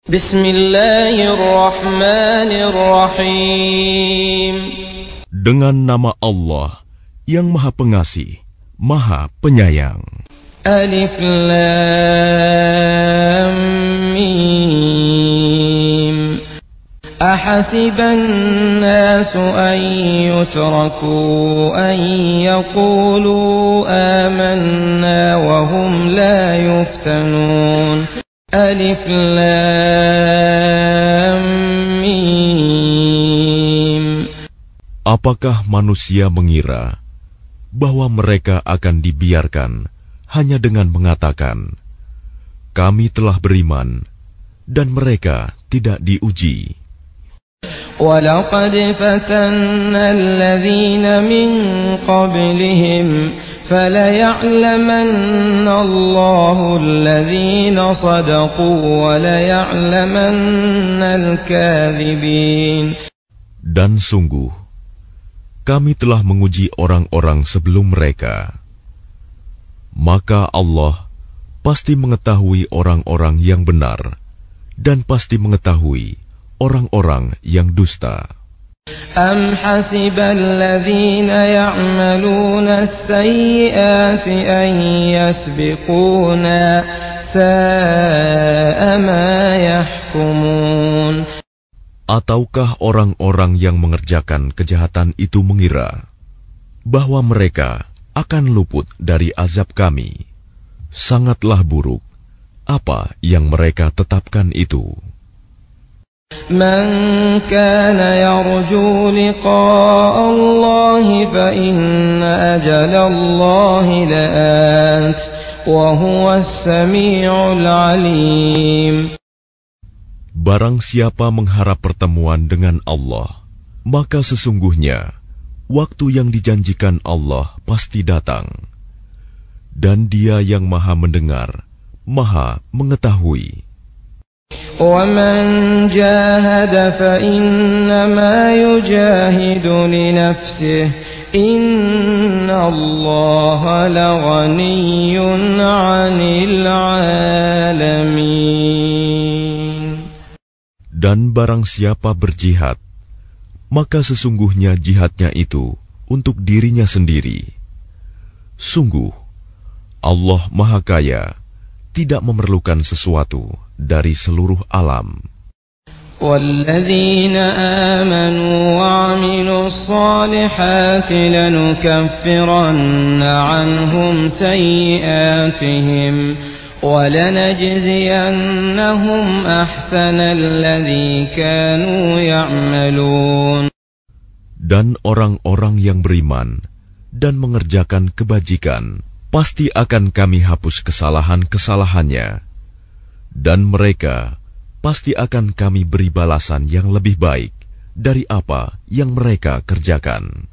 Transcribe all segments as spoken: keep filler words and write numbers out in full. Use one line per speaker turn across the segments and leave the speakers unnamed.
Bismillahirrahmanirrahim.
Dengan nama Allah yang Maha Pengasih, Maha Penyayang.
Alif Lam Mim. Ahasiban nasu an yutraku an yaqulu amanna wa hum la yuftanun. Alif Lam Mim.
Apakah manusia mengira bahwa mereka akan dibiarkan hanya dengan mengatakan, kami telah beriman, dan mereka tidak diuji?
وَلَقَدْ فَتَنَّا الَّذِينَ مِنْ قَبْلِهِمْ فَلَيَعْلَمَنَّ اللَّهُ الَّذِينَ صَدَقُوا وَلَيَعْلَمَنَّ الْكَاذِبِينَ.
Dan sungguh, kami telah menguji orang-orang sebelum mereka. Maka Allah pasti mengetahui orang-orang yang benar, dan pasti mengetahui orang-orang yang dusta.
Am hasiballadzina ya'maluna as-sayyi'ati an yasbiquna sa'a ma yahkumun.
Ataukah orang-orang yang mengerjakan kejahatan itu mengira bahwa mereka akan luput dari azab kami? Sangatlah buruk apa yang mereka tetapkan itu.
Man kana yarju liqa'a Allah fa inna ajala Allah la'at wa huwa as-sami'ul 'alim.
Barang siapa mengharap pertemuan dengan Allah, maka sesungguhnya waktu yang dijanjikan Allah pasti datang. Dan Dia yang Maha mendengar, Maha mengetahui.
وَمَنْ جَاهَدَ فَإِنَّمَا يُجَاهِدُ لِنَفْسِهِ إِنَّ اللَّهَ لَغَنِيٌّ عَنِ الْعَالَمِينَ.
Dan barang siapa berjihad, maka sesungguhnya jihadnya itu untuk dirinya sendiri. Sungguh, Allah Maha Kaya, tidak memerlukan sesuatu dari seluruh alam.
وَالَّذِينَ آمَنُوا وَعَمِلُوا الصَّالِحَاتِ لَنُكَفِّرَنَّ عَنْهُمْ سَيِّئَاتِهِمْ وَلَنَجْزِيَنَّهُمْ أَحْسَنَ الَّذِي كَانُوا يَعْمَلُونَ.
Dan orang-orang yang beriman dan mengerjakan kebajikan, pasti akan kami hapus kesalahan-kesalahannya, dan mereka pasti akan kami beri balasan yang lebih baik dari apa yang mereka kerjakan.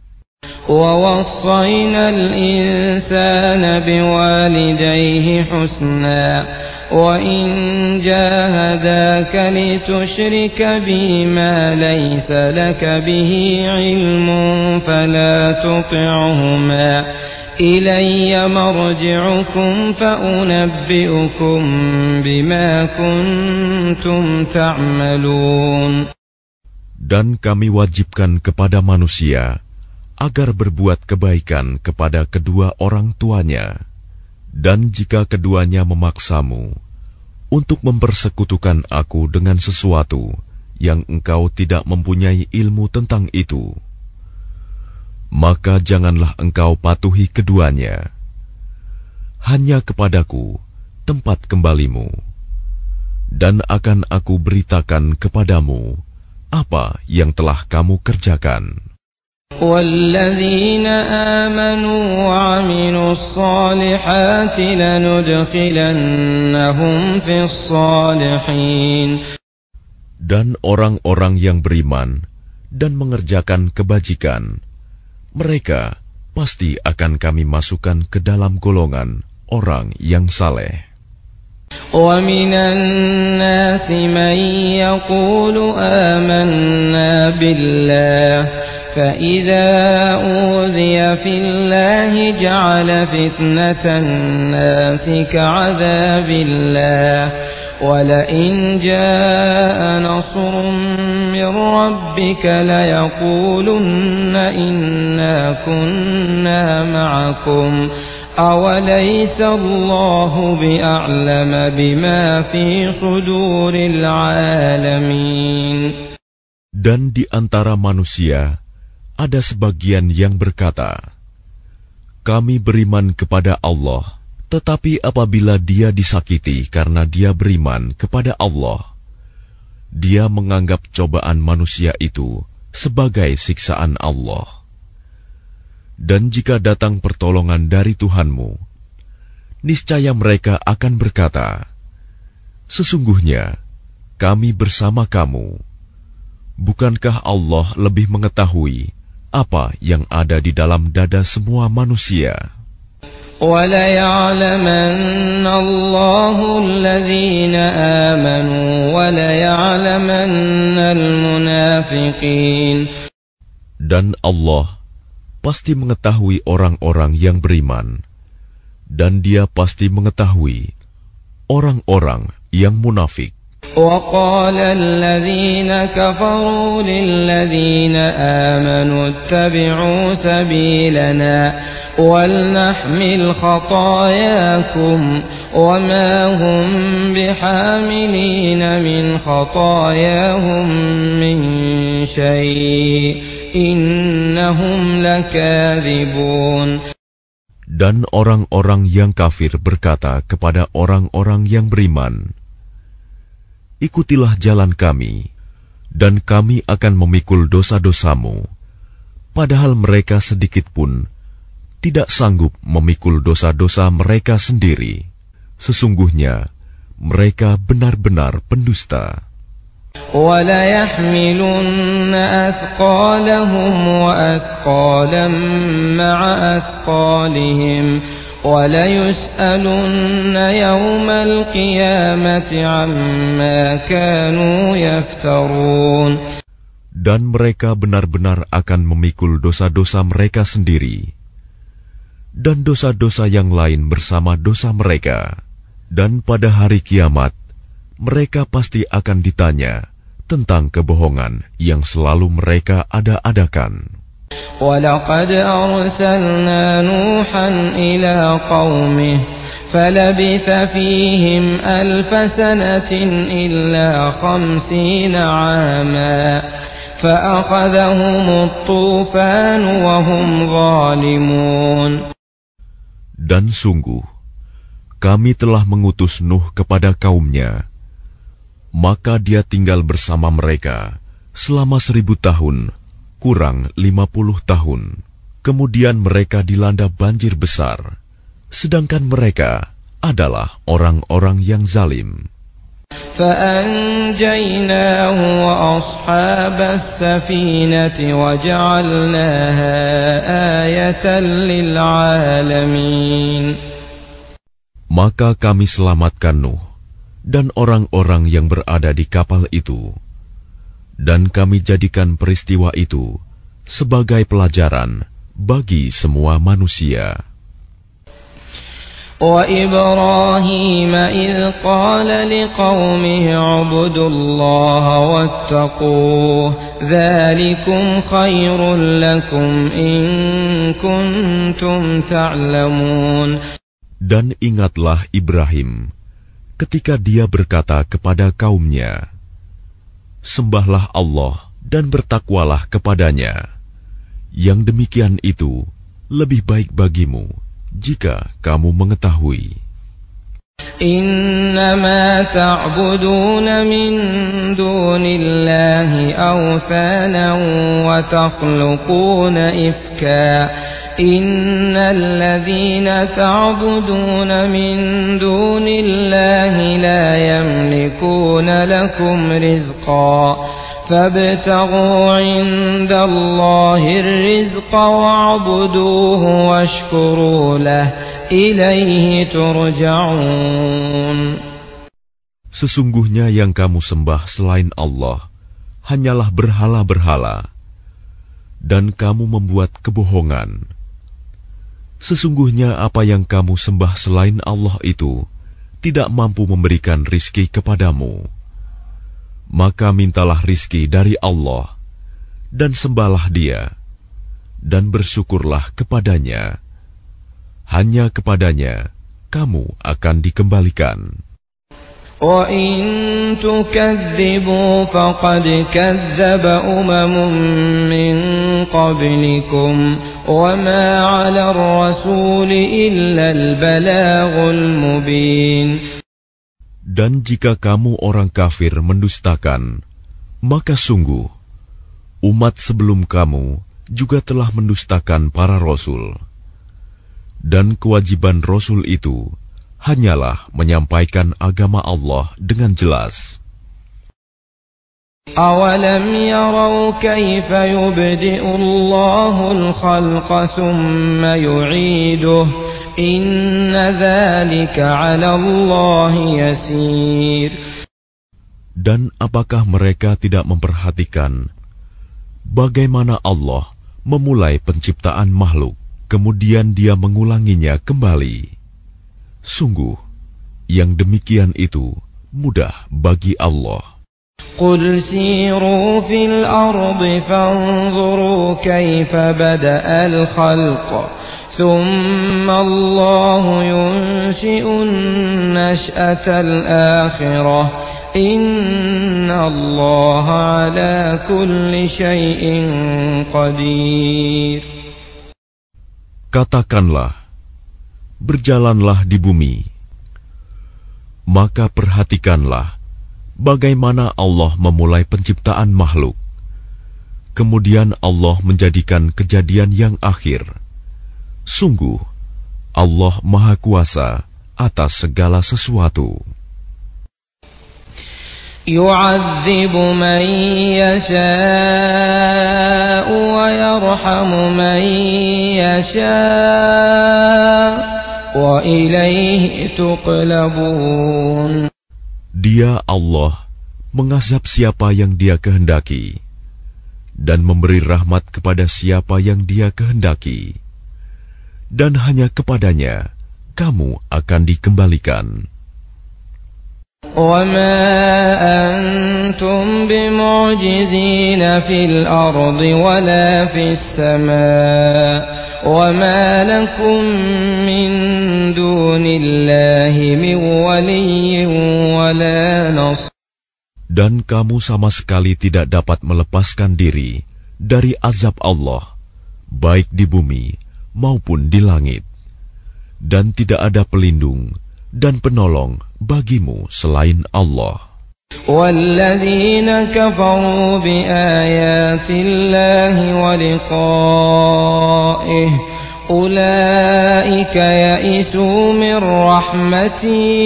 وَوَصَّيْنَا الْإِنسَانَ بِوَالِدَيْهِ حُسْنًا وَإِنْ جَاهَدَاكَ لِتُشْرِكَ بِي مَا لَيْسَ لَكَ بِهِ عِلْمٌ فَلَا تُطِعْهُمَا إِلَيَّ مَرْجِعُكُمْ فَأُنَبِّئُكُمْ بِمَا كُنْتُمْ تَعْمَلُونَ.
Dan kami wajibkan kepada manusia agar berbuat kebaikan kepada kedua orang tuanya, dan jika keduanya memaksamu untuk mempersekutukan aku dengan sesuatu yang engkau tidak mempunyai ilmu tentang itu, maka janganlah engkau patuhi keduanya. Hanya kepadaku tempat kembalimu, dan akan aku beritakan kepadamu apa yang telah kamu kerjakan.
وَالَّذِينَ آمَنُوا وَعَمِلُوا الصَّالِحَاتِ لَنُدْخِلَنَّهُمْ فِي الصَّالِحِينَ.
Dan orang-orang yang beriman dan mengerjakan kebajikan, mereka pasti akan kami masukkan ke dalam golongan orang yang saleh.
وَمِنَ النَّاسِ مَن يَقُولُ آمَنَّا بِاللَّهِ فَإِذَا أُوذِيَ فِي اللَّهِ جَعَلَ فِتْنَةَ النَّاسِ كَعَذَابِ اللَّهِ ولئن جاء نصر من ربك ليقولن إنا كنا معكم أوليس الله بأعلم بما في صدور العالمين.
Dan di antara manusia ada sebagian yang berkata, kami beriman kepada Allah, tetapi apabila dia disakiti karena dia beriman kepada Allah, dia menganggap cobaan manusia itu sebagai siksaan Allah. Dan jika datang pertolongan dari Tuhanmu, niscaya mereka akan berkata, sesungguhnya kami bersama kamu. Bukankah Allah lebih mengetahui apa yang ada di dalam dada semua manusia?
وَلَيَعْلَمَنَّ اللَّهُ الَّذِينَ آمَنُوا وَلَيَعْلَمَنَّ الْمُنَافِقِينَ.
Dan Allah pasti mengetahui orang-orang yang beriman, dan Dia pasti mengetahui orang-orang yang munafik.
وَقَالَ الَّذِينَ كَفَرُوا لِلَّذِينَ آمَنُوا اتَّبِعُوا سَبِيلَنَا وَلْنَحْمِلْ خَطَايَاكُمْ وَمَا هُمْ بِحَامِلِينَ مِنْ خَطَايَاهُمْ مِنْ شَيْءٍ إِنَّهُمْ لَكَاذِبُونَ.
Dan orang-orang yang kafir berkata kepada orang-orang yang beriman, ikutilah jalan kami, dan kami akan memikul dosa-dosamu, padahal mereka sedikit pun tidak sanggup memikul dosa-dosa mereka sendiri. Sesungguhnya mereka benar-benar pendusta.
وَلَيَحْمِلُنَّ أَثْقَالَهُمْ وَأَثْقَالًا مَعَ أَثْقَالِهِمْ وَلَيُسْأَلُنَّ يَوْمَ الْقِيَامَةِ عَمَّا كَانُوا يَفْتَرُونَ.
Dan mereka benar-benar akan memikul dosa-dosa mereka sendiri, dan dosa-dosa yang lain bersama dosa mereka. Dan pada hari kiamat, mereka pasti akan ditanya tentang kebohongan yang selalu mereka ada-adakan.
وَلَقَدْ أَرْسَلْنَا نُوحًا إِلَى قَوْمِهِ فَلَبِثَ فِيهِمْ أَلْفَ سَنَةٍ إِلَّا خَمْسِينَ عَامًا فَأَخَذَهُمُ الطُّوفَانُ وَهُمْ ظَالِمُونَ.
Dan sungguh, kami telah mengutus Nuh kepada kaumnya, maka dia tinggal bersama mereka selama seribu tahun, kurang lima puluh tahun. Kemudian mereka dilanda banjir besar, sedangkan mereka adalah orang-orang yang zalim.
فَأَنْجَيْنَاهُ وَأَصْحَابَ السَّفِينَةِ وَجَعَلْنَاهَا آيَةً لِلْعَالَمِينَ.
Maka kami selamatkan Nuh dan orang-orang yang berada di kapal itu, dan kami jadikan peristiwa itu sebagai pelajaran bagi semua manusia.
وَإِبْرَاهِيمَ إِذْ قَالَ لِقَوْمِهِ اعْبُدُوا اللَّهَ وَاتَّقُوهُ ذَلِكُمْ خَيْرٌ لَكُمْ إِن كُنتُمْ تَعْلَمُونَ.
Dan ingatlah Ibrahim ketika dia berkata kepada kaumnya, sembahlah Allah dan bertakwalah kepadanya. Yang demikian itu lebih baik bagimu jika kamu mengetahui.
Innama ta'buduna min dunillahi awthanan wa takhluquna ifka. Innal ladhina ta'buduna min dunillahi la yamlikuna lakum rizqa. فابتغوا عند الله الرزق واعبدوه واشكروا له إليه ترجعون.
Sesungguhnya yang kamu sembah selain Allah hanyalah berhala-berhala, dan kamu membuat kebohongan. Sesungguhnya apa yang kamu sembah selain Allah itu tidak mampu memberikan rizki kepadamu, maka mintalah rizki dari Allah dan sembahlah Dia dan bersyukurlah kepadanya. Hanya kepadanya kamu akan dikembalikan.
وَإِن تُكَذِّبُوا فَقَدْ كَذَّبَ أُمَمٌ مِّن قَبْلِكُمْ وَمَا عَلَى الرَّسُولِ إِلَّا الْبَلَاغُ الْمُبِينُ.
Dan jika kamu orang kafir mendustakan, maka sungguh umat sebelum kamu juga telah mendustakan para rasul. Dan kewajiban rasul itu hanyalah menyampaikan agama Allah dengan jelas.
أَوَلَمْ يَرَوْا كَيْفَ يُبْدِئُ اللَّهُ الْخَلْقَ ثُمَّ يُعِيدُهُ إِنَّ ذَلِكَ عَلَى اللَّهِ يَسِيرٌ.
Dan apakah mereka tidak memperhatikan bagaimana Allah memulai penciptaan makhluk, kemudian Dia mengulanginya kembali? Sungguh, yang demikian itu mudah bagi Allah.
قُلْ سِيرُوا فِي الْأَرْضِ فَانظُرُوا كَيْفَ بَدَأَ الْخَلْقَ ثُمَّ اللَّهُ يُنشِئُ النَّشْأَةَ الْآخِرَةَ إِنَّ اللَّهَ عَلَى كُلِّ شَيْءٍ قَدِيرٌ.
Katakanlah, berjalanlah di bumi, maka perhatikanlah bagaimana Allah memulai penciptaan makhluk, kemudian Allah menjadikan kejadian yang akhir. Sungguh, Allah Maha Kuasa atas segala sesuatu.
يُعَذِّبُ مَن يَشَاءُ وَيَرْحَمُ مَن يَشَاءُ وَإِلَيْهِ تُقْلَبُونَ.
Dia Allah mengazab siapa yang Dia kehendaki dan memberi rahmat kepada siapa yang Dia kehendaki, dan hanya kepadanya kamu akan dikembalikan.
وَمَا أَنْتُمْ بِمُعْجِزِينَ فِي الْأَرْضِ وَلَا فِي السَّمَاءِ وَمَا لَكُمْ مِنْ دُونِ اللَّهِ مِنْ وَلِيٍّ وَلَا نَصِيرٍ.
Dan kamu sama sekali tidak dapat melepaskan diri dari azab Allah, baik di bumi maupun di langit, dan tidak ada pelindung dan penolong bagimu selain Allah.
وَالَّذِينَ كَفَرُوا بِآيَاتِ اللَّهِ وَلِقَائِهِ أُولَئِكَ يَئِسُوا مِنْ رَحْمَتِي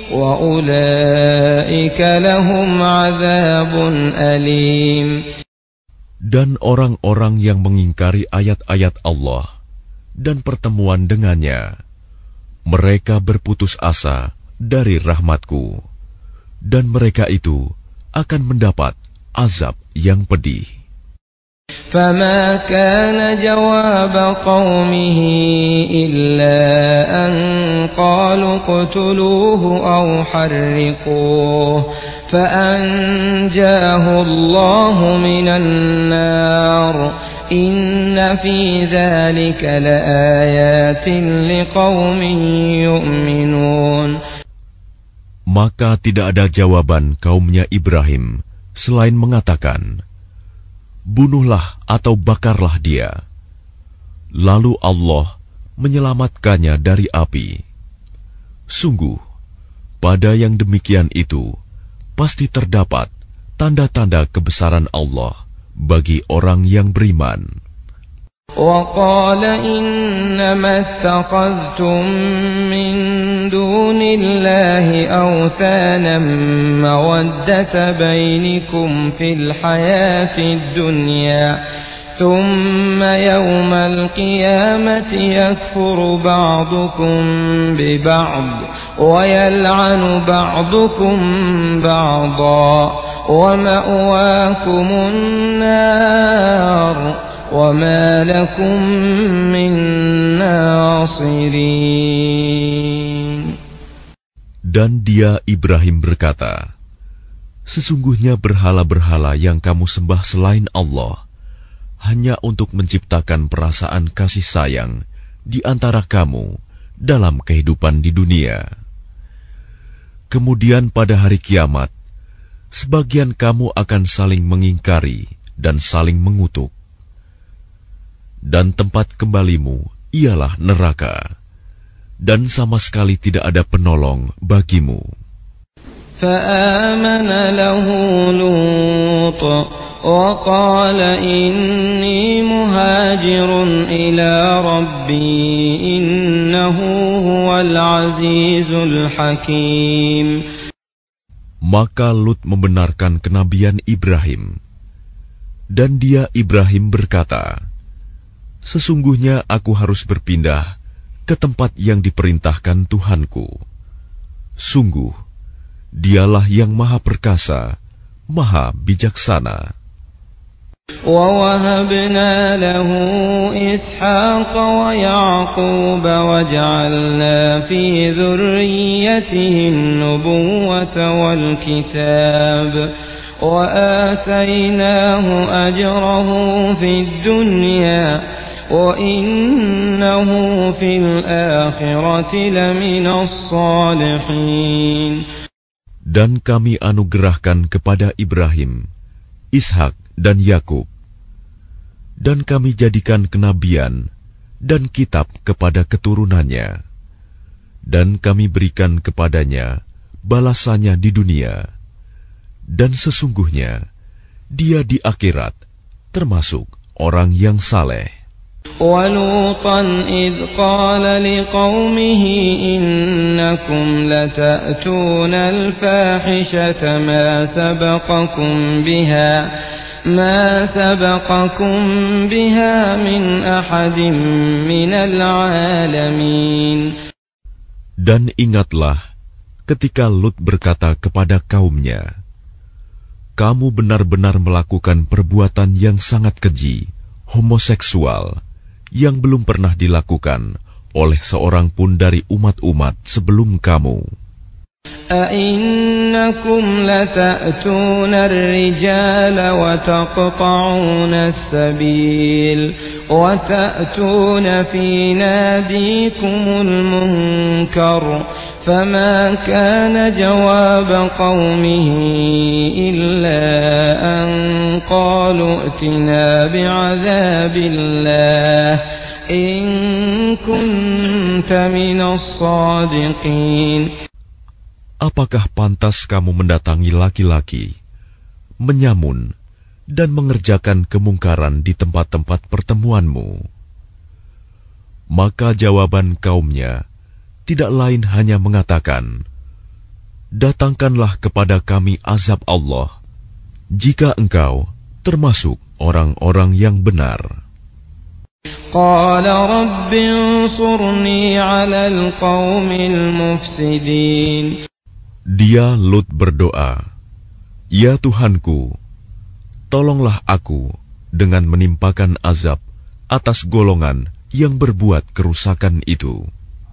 وَأُولَئِكَ لَهُمْ عَذَابٌ أَلِيمٌ.
Dan orang-orang yang mengingkari ayat-ayat Allah dan pertemuan dengannya, mereka berputus asa dari rahmatku, dan mereka itu akan mendapat azab yang pedih.
فَمَا كَانَ جَوَابَ قَوْمِهِ إِلَّا أَنْ قَالُوا اقْتُلُوهُ أَوْ حَرِّقُوهُ فَأَنْجَاهُ اللَّهُ مِنَ النَّارِ إِنَّ فِي ذَلِكَ لَآيَاتٍ لِقَوْمٍ يُؤْمِنُونَ.
Maka tidak ada jawaban kaumnya Ibrahim selain mengatakan, bunuhlah atau bakarlah dia. Lalu Allah menyelamatkannya dari api. Sungguh, pada yang demikian itu pasti terdapat tanda-tanda kebesaran Allah bagi orang yang beriman.
وَقَالَ إِنَّمَا اتَّخَذْتُم مِّن دُونِ اللَّهِ أَوْثَانًا مَّوَدَّةَ بَيْنِكُمْ فِي الْحَيَاةِ الدُّنْيَا ثُمَّ يَوْمَ الْقِيَامَةِ يَكْفُرُ بَعْضُكُم بِبَعْضٍ وَيَلْعَنُ بَعْضُكُم بَعْضًا وَمَأْوَاكُمُ النَّارُ وَمَا لَكُمْ مِنْ نَاصِرِينَ.
Dan dia Ibrahim berkata, sesungguhnya berhala-berhala yang kamu sembah selain Allah hanya untuk menciptakan perasaan kasih sayang di antara kamu dalam kehidupan di dunia. Kemudian pada hari kiamat, sebagian kamu akan saling mengingkari dan saling mengutuk. Dan tempat kembalimu ialah neraka, dan sama sekali tidak ada penolong bagimu.
فآمن له لوط وقال إني مهاجر إلى ربي إنه هو العزيز الحكيم.
Maka Lut membenarkan kenabian Ibrahim. Dan dia Ibrahim berkata, sesungguhnya aku harus berpindah ke tempat yang diperintahkan Tuhanku. Sungguh, dialah yang maha perkasa, maha bijaksana.
وَوَهَبْنَا لَهُ إِسْحَاقَ وَيَعْقُوبَ وَجَعَلْنَا فِي ذُرِّيَّتِهِ النُّبُوَّةَ وَالْكِتَابَ وَآتَيْنَاهُ أَجْرَهُ فِي الدُّنْيَا وَإِنَّهُ فِي الْآخِرَةِ لَمِنَ الصَّالِحِينَ.
Dan kami anugerahkan kepada Ibrahim, Ishak dan Yakub, dan kami jadikan kenabian dan kitab kepada keturunannya, dan kami berikan kepadanya balasannya di dunia, dan sesungguhnya dia di akhirat termasuk orang yang saleh.
وَلُوطًا إِذْ قَالَ لِقَوْمِهِ إِنَّكُمْ لَتَأْتُونَ الْفَاحِشَةَ مَا سَبَقَكُمْ بِهَا مَا سَبَقَكُمْ بِهَا مِنْ أَحَدٍ مِنَ الْعَالَمِينَ.
Dan ingatlah ketika Lut berkata kepada kaumnya, kamu benar-benar melakukan perbuatan yang sangat keji, homoseksual, yang belum pernah dilakukan oleh seorang pun dari umat-umat sebelum kamu.
أَإِنَّكُمْ لَتَأْتُونَ الرِّجَالَ وَتَقْطَعُونَ السَّبِيلَ وَتَأْتُونَ فِي نَادِيكُمُ الْمُنكَرَ فَمَا كَانَ جَوَابَ قَوْمِهِ إِلَّا أَنْ قَالُوا ائْتِنَا بِعَذَابِ اللَّهِ إِنْ كُنْتَ مِنَ الصَّادِقِينَ.
Apakah pantas kamu mendatangi laki-laki, menyamun, dan mengerjakan kemungkaran di tempat-tempat pertemuanmu? Maka jawaban kaumnya tidak lain hanya mengatakan, datangkanlah kepada kami azab Allah, jika engkau termasuk orang-orang yang benar.
قال رب انصرني على القوم المفسدين.
Dia Lut berdoa, ya Tuhanku, tolonglah aku dengan menimpakan azab atas golongan yang berbuat kerusakan itu.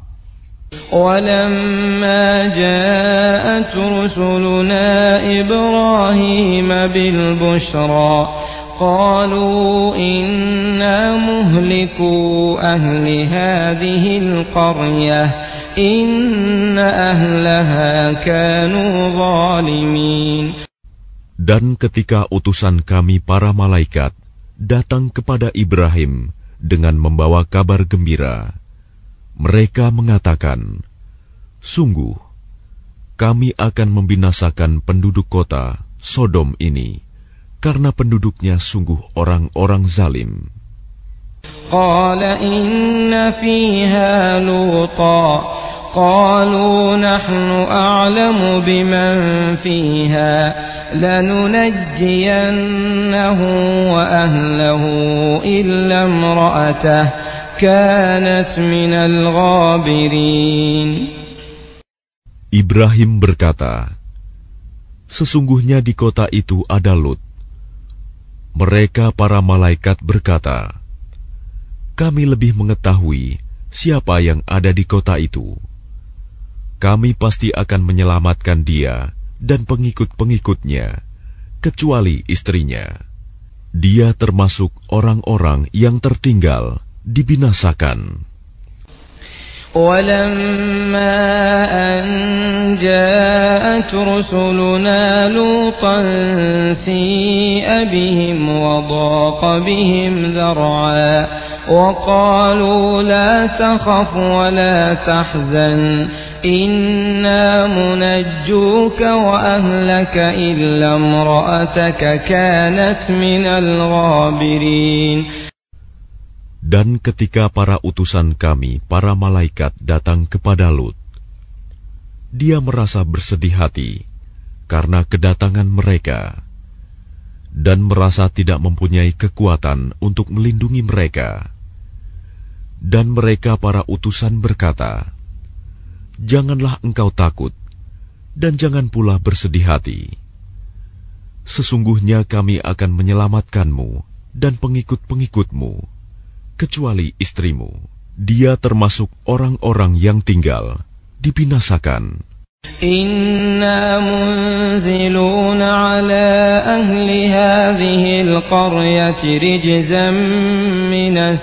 وَلَمَّا جَاءَتْ رُسُلُنَا إِبْرَاهِيمَ بِالْبُشْرَى قَالُوا إِنَّا مُهْلِكُو أَهْلِ هَذِهِ الْقَرْيَةِ إِنَّ أَهْلَهَا كَانُوا ظَالِمِينَ.
Dan ketika utusan kami para malaikat datang kepada Ibrahim dengan membawa kabar gembira, mereka mengatakan, sungguh, kami akan membinasakan penduduk kota Sodom ini, karena penduduknya sungguh orang-orang zalim.
Qala inna fiha Luta, qalu nahnu a'lamu biman fiha, lanunajjiyannahu wa ahlahu illa imra'atahu kanat minal ghabirin.
Ibrahim berkata, sesungguhnya di kota itu ada Lut. Mereka para malaikat berkata, kami lebih mengetahui siapa yang ada di kota itu. kami pasti akan menyelamatkan dia dan pengikut-pengikutnya, kecuali istrinya. Dia termasuk orang-orang yang tertinggal, dibinasakan.
وَلَمَّا أَنْ جَاءَتْ رُسُلُنَا لُوطًا سِيءَ بِهِمْ وَضَاقَ بِهِمْ ذَرْعًا وَقَالُوا لَا تَخَفْ وَلَا تَحْزَنْ إِنَّا مُنَجُّوكَ وَأَهْلَكَ إِلَّا امْرَأَتَكَ كَانَتْ مِنَ الْغَابِرِينَ.
Dan ketika para utusan kami, para malaikat datang kepada Lut, dia merasa bersedih hati karena kedatangan mereka, dan merasa tidak mempunyai kekuatan untuk melindungi mereka. Dan mereka para utusan berkata, "Janganlah engkau takut, dan jangan pula bersedih hati. Sesungguhnya kami akan menyelamatkanmu dan pengikut-pengikutmu, kecuali istrimu. Dia termasuk orang-orang yang tinggal, dibinasakan."
Inna munziluna ala ahli hadhihi al-qaryati rijzan minas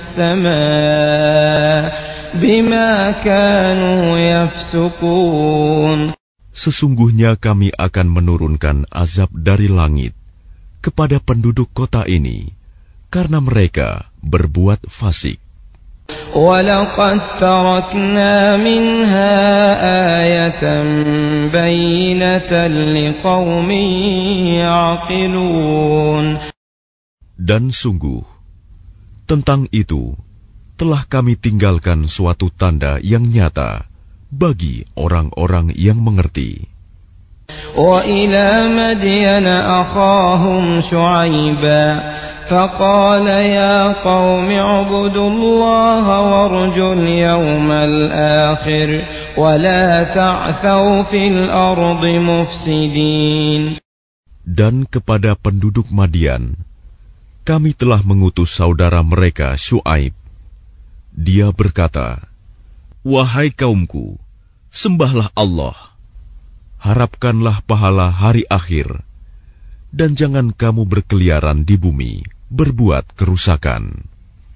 samaa bima kanu yafsukun.
Sesungguhnya kami akan menurunkan azab dari langit kepada penduduk kota ini karena mereka berbuat fasik.
وَلَقَدْ تَرَكْنَا مِنْهَا آيَةً بَيِّنَةً لِقَوْمٍ يَعْقِلُونَ.
Dan sungguh, tentang itu telah kami tinggalkan suatu tanda yang nyata bagi orang-orang yang mengerti.
وَإِلَى مَدْيَنَ أَخَاهُمْ شُعَيْبًا فقال يا قوم اعبدوا الله وارجوا اليوم الآخر ولا تعثوا في الأرض مفسدين.
Dan kepada penduduk Madian, kami telah mengutus saudara mereka Syuaib. Dia berkata, "Wahai kaumku, sembahlah Allah, harapkanlah pahala hari akhir, dan jangan kamu berkeliaran di bumi berbuat kerusakan."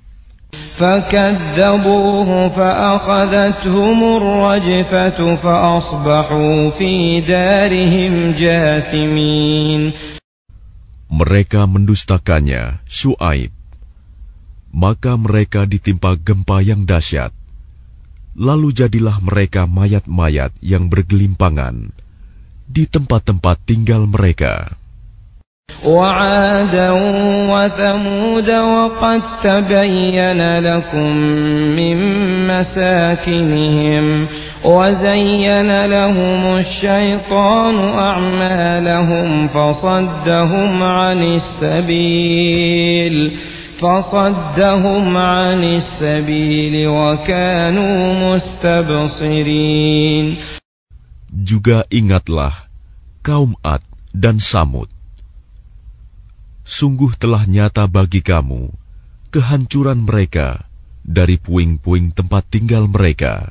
فَكَذَّبُوهُ فَأَخَذَتْهُمُ الرَّجْفَةُ فَأَصْبَحُوا فِي دَارِهِمْ جَاثِمِينَ.
Mereka mendustakannya, Syuaib. Maka mereka ditimpa gempa yang dahsyat. Lalu jadilah mereka mayat-mayat yang bergelimpangan di tempat-tempat tinggal mereka.
وَعَادًا وَثَمُودَ وَقَدْ تَبَيَّنَ لَكُم مِّن مَّسَاكِنِهِمْ وَزَيَّنَ لَهُمُ الشَّيْطَانُ أَعْمَالَهُمْ فَصَدَّهُمْ عَنِ السَّبِيلِ فَصَدَّهُمْ عَنِ السَّبِيلِ وَكَانُوا مُسْتَبْصِرِينَ.
Juga ingatlah kaum Ad dan Samud. Sungguh telah nyata bagi kamu kehancuran mereka dari puing-puing tempat tinggal mereka.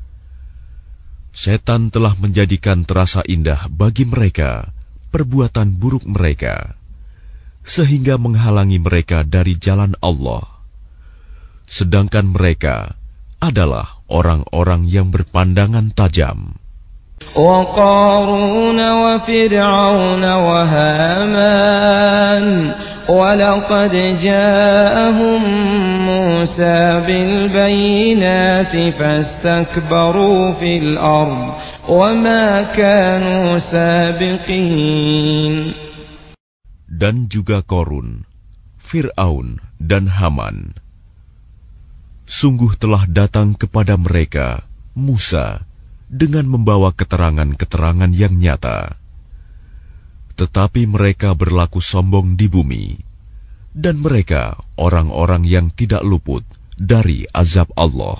Setan telah menjadikan terasa indah bagi mereka perbuatan buruk mereka, sehingga menghalangi mereka dari jalan Allah. Sedangkan mereka adalah orang-orang yang berpandangan tajam.
وَقَارُونَ وَفِرْعَوْنَ وَهَامَانَ وَلَقَدْ جَاءَهُم مُّوسَى بِالْبَيِّنَاتِ فَاسْتَكْبَرُوا فِي الْأَرْضِ وَمَا كَانُوا سَابِقِينَ.
Dan juga Korun, Fir'aun dan Haman. Sungguh telah datang kepada mereka Musa dengan membawa keterangan-keterangan yang nyata. Tetapi mereka berlaku sombong di bumi, dan mereka orang-orang yang tidak luput dari azab Allah.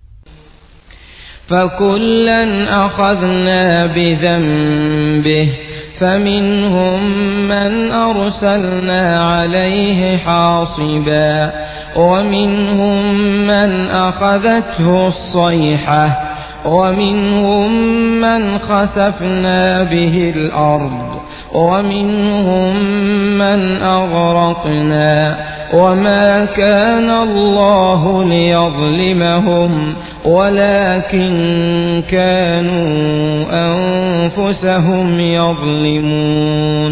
فَكُلًّا أَخَذْنَا بِذَنبِهِ فَمِنْهُمْ مَنْ أَرْسَلْنَا عَلَيْهِ حَاصِبًا وَمِنْهُمْ مَنْ أَخَذَتْهُ الصَّيْحَةُ ومنهم من خسفنا به الأرض ومنهم من أغرقنا وما كان الله ليظلمهم ولكن كانوا أنفسهم يظلمون.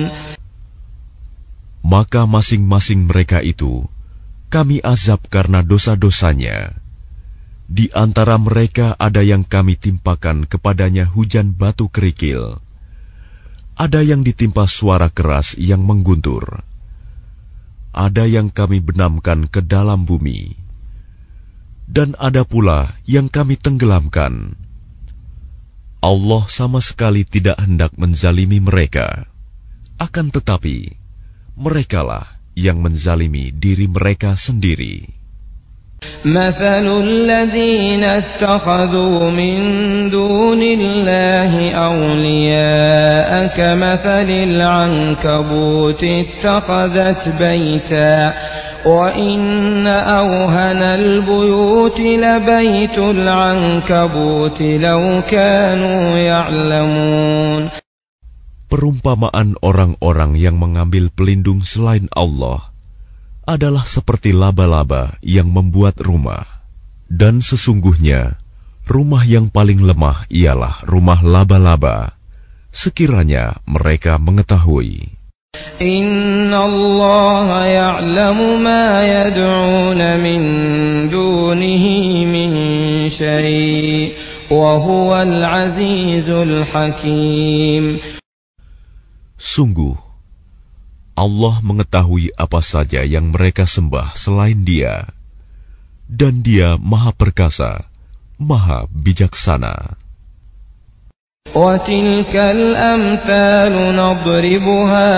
Maka masing-masing mereka itu kami azab karena dosa-dosanya. Di antara mereka ada yang kami timpakan kepadanya hujan batu kerikil. Ada yang ditimpa suara keras yang mengguntur. Ada yang kami benamkan ke dalam bumi. Dan ada pula yang kami tenggelamkan. Allah sama sekali tidak hendak menzalimi mereka. Akan tetapi, merekalah yang menzalimi diri mereka sendiri.
مثل الذين اتخذوا من دون الله أولياء كمثل العنكبوت اتخذت بيتا وإن أوهن البيوت لبيت العنكبوت لو كانوا يعلمون.
Perumpamaan orang-orang yang mengambil pelindung selain Allah adalah seperti laba-laba yang membuat rumah. Dan sesungguhnya, rumah yang paling lemah ialah rumah laba-laba, sekiranya mereka mengetahui.
Inna Allah ya'lamu ma yad'una min dunihi min syai' wa huwal azizul hakim.
Sungguh, Allah mengetahui apa saja yang mereka sembah selain Dia, dan Dia Maha Perkasa, Maha Bijaksana.
وَتِلْكَ الْأَمْثَالُ نَضْرِبُهَا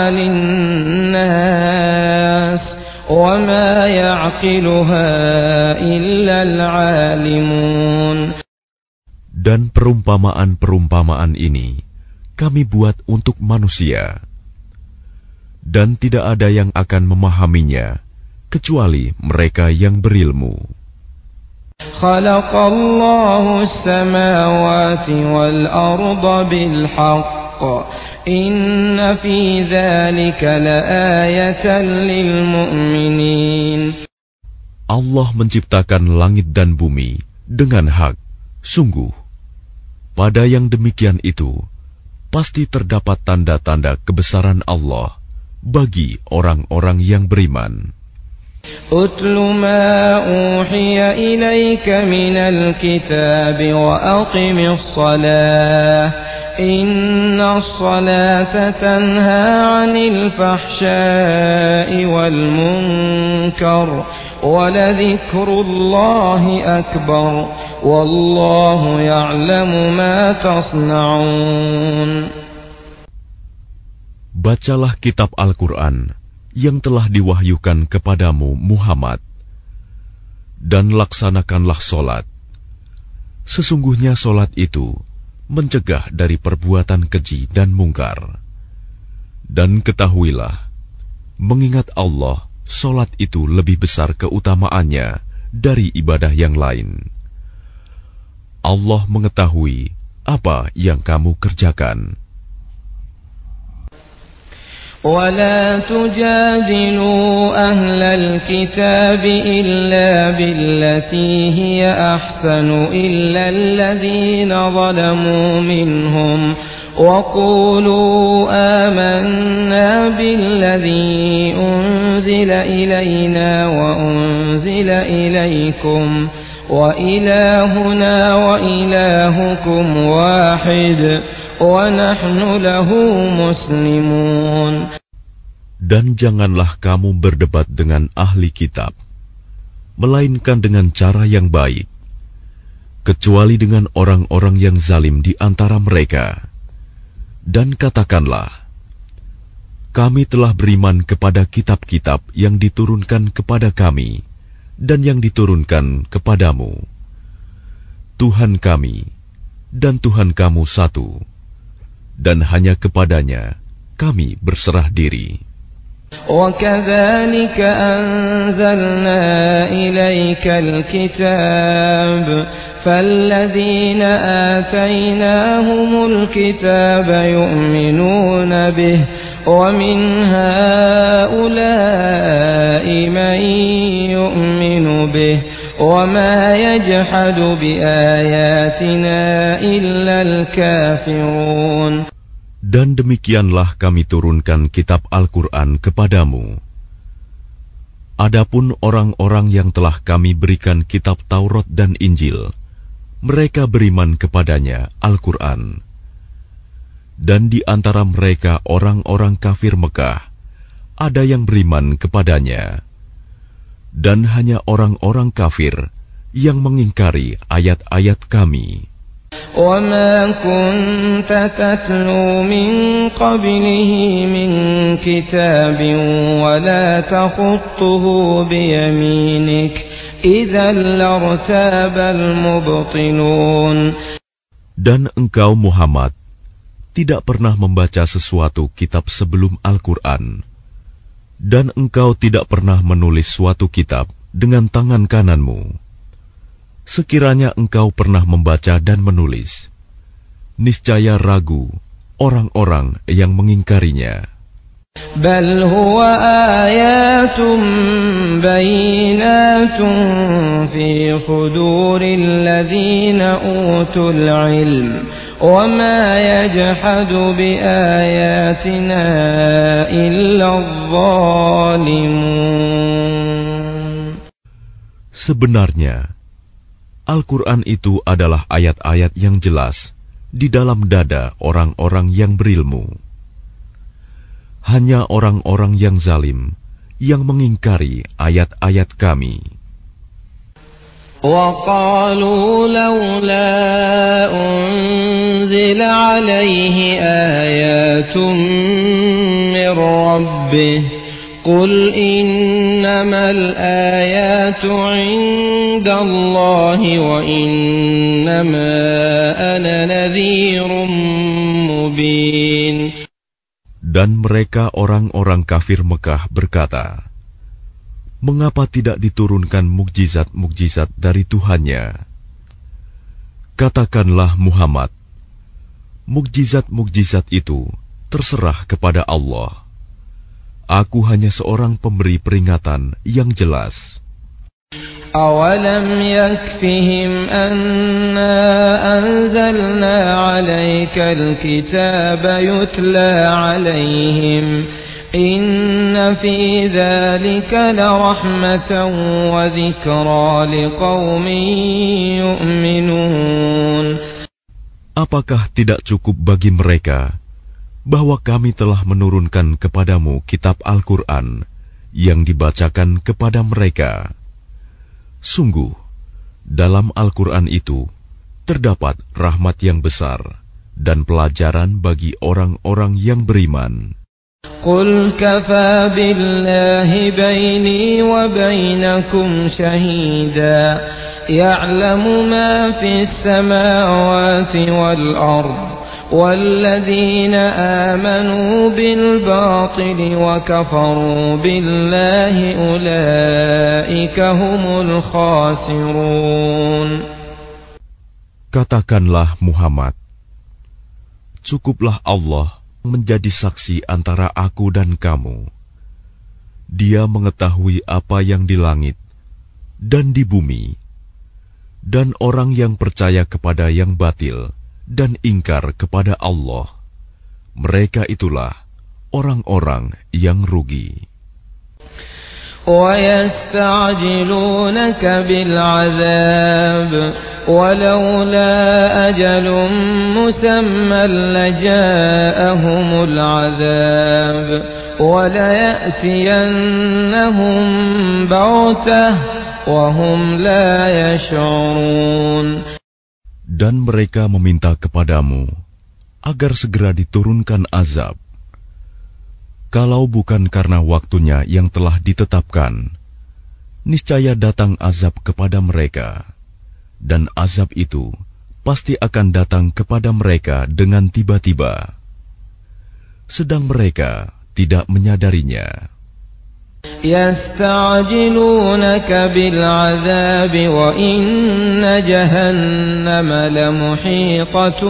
لِلنَّاسِ وَمَا يَعْقِلُهَا إِلَّا الْعَالِمُونَ.
Dan perumpamaan-perumpamaan ini kami buat untuk manusia. Dan tidak ada yang akan memahaminya kecuali mereka yang berilmu.
Khalaqallahu as-samawati wal arda bil haqq inna fi dzalika laayatan lil mu'minin.
Allah menciptakan langit dan bumi dengan hak. Sungguh, pada yang demikian itu pasti terdapat tanda-tanda kebesaran Allah bagi orang-orang yang beriman.
Utlu ma uhiya ilaika minal kitab wa aqimis salah inna as-salata tanha 'anil fahsya'i wal munkar wa ladhikrullahi akbar wallahu ya'lamu ma tasna'un.
Bacalah kitab Al-Quran yang telah diwahyukan kepadamu Muhammad, dan laksanakanlah solat. Sesungguhnya solat itu mencegah dari perbuatan keji dan mungkar. Dan ketahuilah, mengingat Allah, solat itu lebih besar keutamaannya dari ibadah yang lain. Allah mengetahui apa yang kamu kerjakan.
ولا تجادلوا أهل الكتاب إلا بالتي هي أحسن إلا الذين ظلموا منهم وقولوا آمنا بالذي أنزل إلينا وأنزل إليكم وإلهنا وإلهكم واحد وَنَحْنُ لَهُ مُسْلِمُونَ.
Dan janganlah kamu berdebat dengan ahli kitab, melainkan dengan cara yang baik, kecuali dengan orang-orang yang zalim di antara mereka. Dan katakanlah, kami telah beriman kepada kitab-kitab yang diturunkan kepada kami dan yang diturunkan kepadamu. Tuhan kami dan Tuhan kamu satu, dan hanya kepadanya kami berserah diri.
وكذلك أنزلنا إليك الكتاب فالذين آتيناهم الكتاب يؤمنون به ومن هؤلاء من يؤمن به وما يجحد بآياتنا إلا الكافرون.
Dan demikianlah kami turunkan kitab Al-Quran kepadamu. Adapun orang-orang yang telah kami berikan kitab Taurat dan Injil, mereka beriman kepadanya, Al-Quran. Dan di antara mereka orang-orang kafir Mekah, ada yang beriman kepadanya. Dan hanya orang-orang kafir yang mengingkari ayat-ayat kami.
وَمَا كُنْتَ تَتْلُو مِنْ قَبْلِهِ مِنْ كِتَابٍ وَلَا تَخُطُّهُ بِيَمِينِكَ إِذًا لَارْتَابَ الْمُبْطِلُونَ.
Dan engkau Muhammad tidak pernah membaca sesuatu kitab sebelum Al-Quran, dan engkau tidak pernah menulis suatu kitab dengan tangan kananmu. Sekiranya engkau pernah membaca dan menulis, niscaya ragu orang-orang yang mengingkarinya.
Bal huwa ayatun bayinatun fi khuduril ladzina utul ilm wa ma yajhadu bi ayatina illa adh-dhalimun.
Sebenarnya Al-Quran itu adalah ayat-ayat yang jelas di dalam dada orang-orang yang berilmu. Hanya orang-orang yang zalim yang mengingkari ayat-ayat kami.
وَقَالُوا لَوْلَا أُنزِلَ عَلَيْهِ آيَاتٌ مِّن رَّبِّهِ قُلْ إِنَّمَا الْآيَاتُ عِندَ اللَّهِ وَإِنَّمَا أَنَا نَذِيرٌ مُّبِينٌ.
Dan mereka orang-orang kafir Mekah berkata, mengapa tidak diturunkan mukjizat-mukjizat dari Tuhannya? Katakanlah Muhammad, mukjizat-mukjizat itu terserah kepada Allah. Aku hanya seorang pemberi peringatan yang jelas.
Awalam yakfihim anna anzalna alaika alkitaba yutla alaihim inna fi dhalika larahmatan wa dhikra liqaumin yu'minun.
Apakah tidak cukup bagi mereka bahwa kami telah menurunkan kepadamu kitab Al-Quran yang dibacakan kepada mereka? Sungguh, dalam Al-Quran itu terdapat rahmat yang besar dan pelajaran bagi orang-orang yang beriman.
Qul kafa billahi baini wa bainakum shahida ya'lamu ma fis samawati wal ardh وَالَّذِينَ آمَنُوا بِالْبَاطِلِ وَكَفَرُوا بِاللَّهِ أُولَئِكَ هُمُ الْخَاسِرُونَ.
Katakanlah Muhammad, cukuplah Allah menjadi saksi antara aku dan kamu. Dia mengetahui apa yang di langit dan di bumi, dan orang yang percaya kepada yang batil dan ingkar kepada Allah, mereka itulah orang-orang yang rugi.
وَيَسْتَعْجِلُونَكَ بِالْعَذَابِ وَلَوْلَا أَجَلٌ مُّسَمًّى لَّجَاءَهُمُ الْعَذَابُ وَلَيَأْتِيَنَّهُم بَغْتَةً وَهُمْ لَا يَشْعُرُونَ.
Dan mereka meminta kepadamu agar segera diturunkan azab. Kalau bukan karena waktunya yang telah ditetapkan, niscaya datang azab kepada mereka, dan azab itu pasti akan datang kepada mereka dengan tiba-tiba, sedang mereka tidak menyadarinya.
يستعجلونك بالعذاب وإن جهنم لمحيطة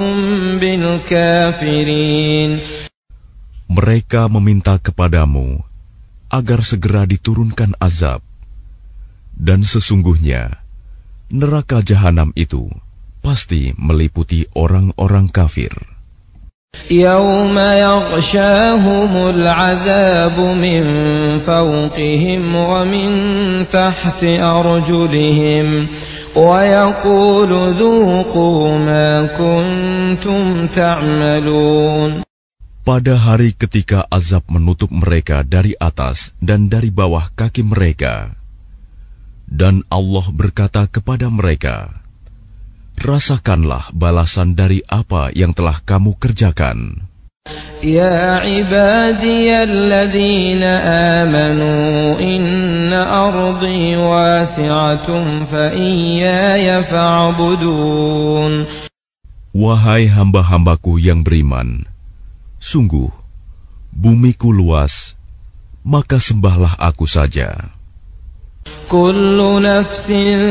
بالكافرين.
Mereka meminta kepadamu agar segera diturunkan azab, dan sesungguhnya neraka jahanam itu pasti meliputi orang-orang kafir.
يوم يغشاهم العذاب من فوقهم ومن تحت أرجلهم ويقول ذوقوا ما كنتم تعملون.
Pada hari ketika azab menutup mereka dari atas dan dari bawah kaki mereka, dan Allah berkata kepada mereka, rasakanlah balasan dari apa yang telah kamu kerjakan.
Ya ibadiyalladzina amanu inna ardi wasi'atun fa iyaya fa'budun.
Wahai hamba-hambaku yang beriman, sungguh bumiku luas, maka sembahlah aku saja.
Kullu nafsin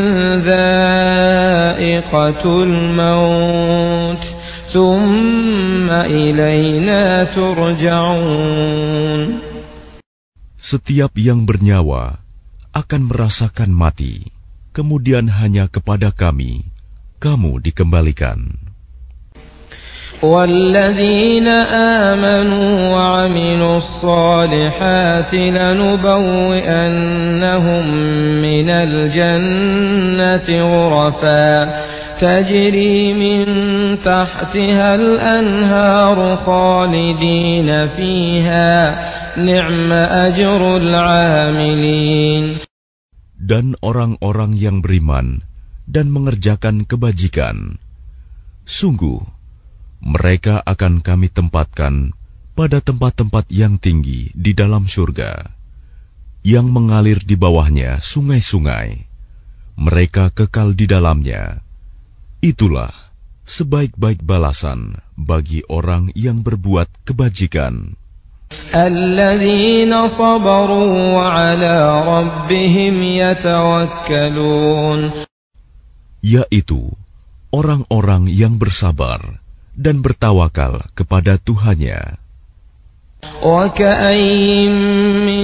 dha'iqatul maut, thumma ilayna turja'un.
Setiap yang bernyawa akan merasakan mati, kemudian hanya kepada kami kamu dikembalikan.
وَالَّذِينَ آمَنُوا وَعَمِلُوا الصَّالِحَاتِ لَنُبَوِّئَنَّهُم مِّنَ الْجَنَّةِ غُرَفًا تَجْرِي مِن تَحْتِهَا الْأَنْهَارُ خَالِدِينَ فِيهَا نِعْمَ أَجْرُ الْعَامِلِينَ.
Dan orang-orang yang beriman dan mengerjakan kebajikan, sungguh mereka akan kami tempatkan pada tempat-tempat yang tinggi di dalam surga, yang mengalir di bawahnya sungai-sungai. Mereka kekal di dalamnya. Itulah sebaik-baik balasan bagi orang yang berbuat kebajikan.
Alladzina sabaru wa ala rabbihim yatawakkalun.
Yaitu orang-orang yang bersabar dan bertawakal kepada Tuhannya.
وَكَأَيِّن مِّن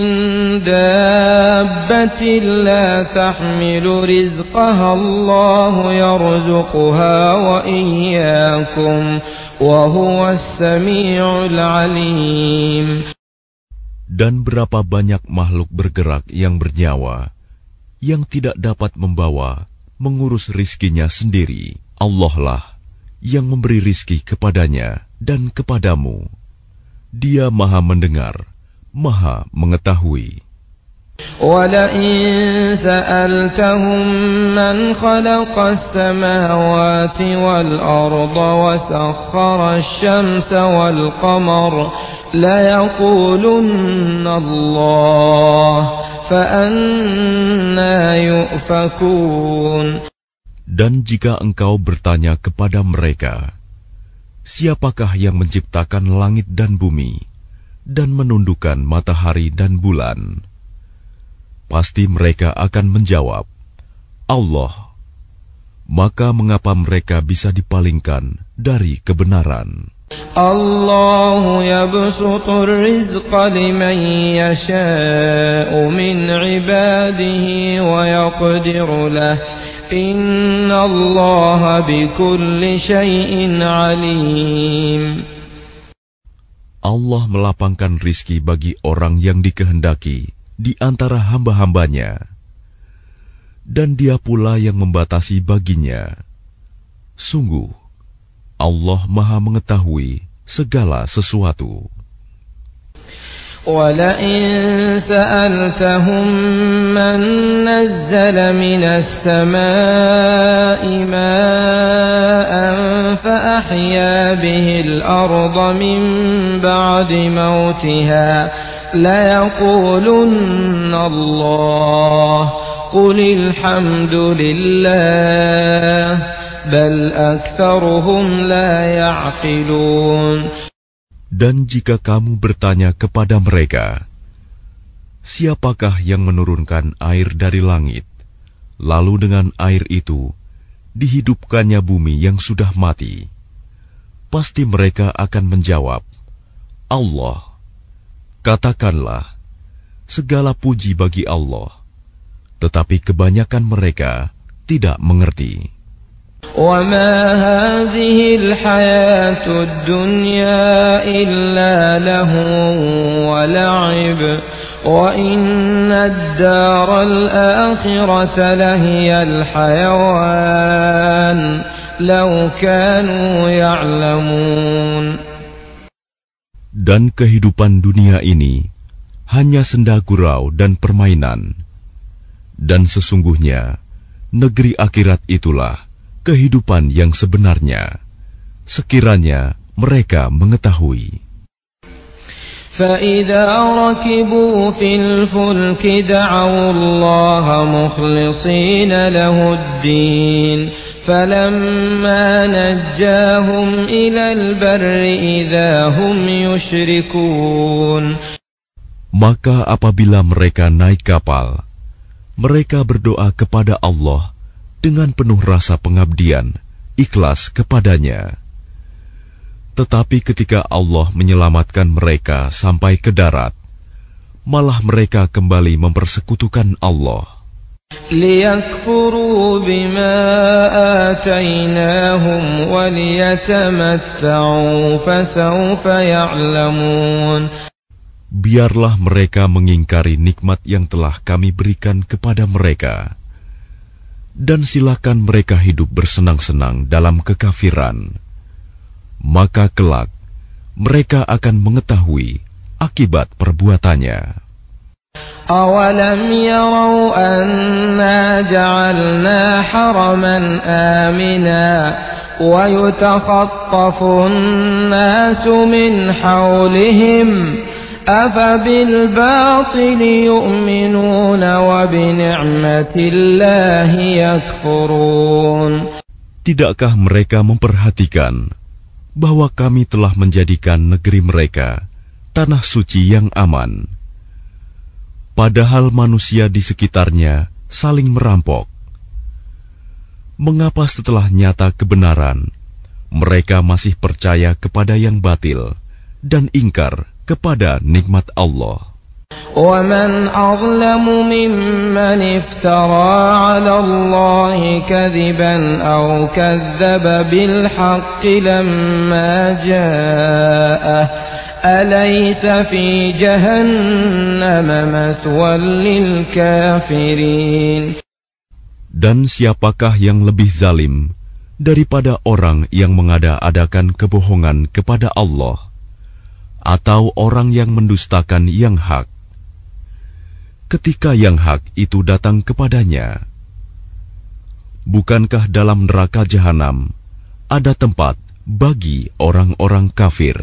دَابَّةٍ لَّا تَحْمِلُ رِزْقَهَا اللَّهُ يَرْزُقُهَا وَإِيَّاكُمْ وَهُوَ السَّمِيعُ الْعَلِيمُ.
Dan berapa banyak makhluk bergerak yang bernyawa yang tidak dapat membawa, mengurus rizkinya sendiri. Allah lah yang memberi rizki kepadanya dan kepadamu. Dia maha mendengar, maha mengetahui.
وَلَئِن سَأَلْتَهُم مَّنْ خَلَقَ السَّمَاوَاتِ وَالْأَرْضَ وَسَخَّرَ الشَّمْسَ وَالْقَمَرَ لَيَقُولُنَّ اللَّهُ فَأَنَّىٰ يُؤْفَكُونَ.
Dan jika engkau bertanya kepada mereka, siapakah yang menciptakan langit dan bumi dan menundukkan matahari dan bulan? Pasti mereka akan menjawab, Allah. Maka mengapa mereka bisa dipalingkan dari kebenaran?
Allahu yabsutur rizqa liman yasha'u min ibadihi wa yaqdiru lah. Inna Allah bikulli syai'in alim.
Allah melapangkan rizki bagi orang yang dikehendaki di antara hamba-hambanya, dan Dia pula yang membatasi baginya. Sungguh, Allah Maha mengetahui segala sesuatu.
وَلَئِن سَأَلْتَهُم مَّن نَّزَّلَ مِنَ السَّمَاءِ مَاءً فَأَحْيَا بِهِ الْأَرْضَ مِن بَعْدِ مَوْتِهَا لَيَقُولُنَّ اللَّهُ قُلِ الْحَمْدُ لِلَّهِ بَلْ أَكْثَرُهُمْ لَا يَعْقِلُونَ.
Dan jika kamu bertanya kepada mereka, Siapakah yang menurunkan air dari langit, lalu dengan air itu dihidupkannya bumi yang sudah mati? Pasti mereka akan menjawab, Allah. Katakanlah, segala puji bagi Allah, tetapi kebanyakan mereka tidak mengerti.
وَمَا هَذِهِ الْحَيَاةُ الدُّنْيَا إِلَّا لَهْوٌ وَلَعِبٌ وَإِنَّ الدَّارَ الْآخِرَةَ لَهِيَ الْحَيَوَانُ لَوْ كَانُوا يَعْلَمُونَ.
Dan kehidupan dunia ini hanya senda gurau dan permainan, dan sesungguhnya negeri akhirat itulah kehidupan yang sebenarnya, sekiranya mereka mengetahui.
فَإِذَا رَكِبُوا فِي الْفُلْكِ دَعَوُا اللَّهَ مُخْلِصِينَ لَهُ الدِّينَ فَلَمَّا نَجَّاهُمْ إِلَى الْبَرِّ إِذَا هُمْ يُشْرِكُونَ.
Maka apabila mereka naik kapal, mereka berdoa kepada Allah dengan penuh rasa pengabdian, ikhlas kepadanya. Tetapi ketika Allah menyelamatkan mereka sampai ke darat, malah mereka kembali mempersekutukan Allah.
لِيَكْفُرُوا بِمَا آتَيْنَاهُمْ وَلِيَتَمَتَّعُوا فَسَوْفَ يَعْلَمُونَ.
Biarlah mereka mengingkari nikmat yang telah kami berikan kepada mereka, dan silakan mereka hidup bersenang-senang dalam kekafiran. Maka kelak mereka akan mengetahui akibat perbuatannya.
أَوَلَمْ يَرَوْا أَنَّا جَعَلْنَا حَرَمًا آمِنًا وَيُتَخَطَّفُ النَّاسُ مِنْ حَوْلِهِمْ أَفَبِالْبَاطِلِ يُؤْمِنُونَ وَبِنِعْمَةِ اللَّهِ يَكْفُرُونَ. Tidakkah
mereka memperhatikan bahwa kami telah menjadikan negeri mereka tanah suci yang aman, padahal manusia di sekitarnya saling merampok? Mengapa setelah nyata kebenaran, mereka masih percaya kepada yang batil dan ingkar kepada nikmat Allah?
وَمَنْ أَظْلَمُ مِمَّنِ افْتَرَى عَلَى اللَّهِ كَذِبًا أَوْ كَذَّبَ بِالْحَقِّ لَمَّا جَاءَهُ أَلَيْسَ فِي جَهَنَّمَ مَثْوًى لِلْكَافِرِينَ.
Dan siapakah yang lebih zalim daripada orang yang mengada-adakan kebohongan kepada Allah, atau orang yang mendustakan yang hak ketika yang hak itu datang kepadanya? Bukankah dalam neraka jahanam ada tempat bagi orang-orang kafir?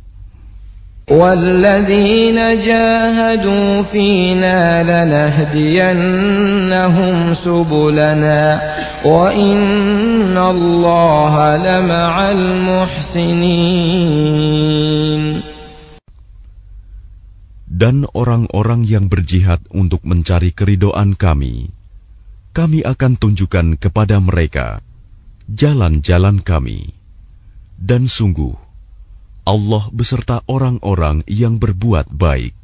وَالَّذِينَ جَاهَدُوا فِينَا لَنَهْدِيَنَّهُمْ سُبُلَنَا وَإِنَّ اللَّهَ لَمَعَ الْمُحْسِنِينَ.
Dan orang-orang yang berjihad untuk mencari keridhaan kami, kami akan tunjukkan kepada mereka jalan-jalan kami. Dan sungguh, Allah beserta orang-orang yang berbuat baik.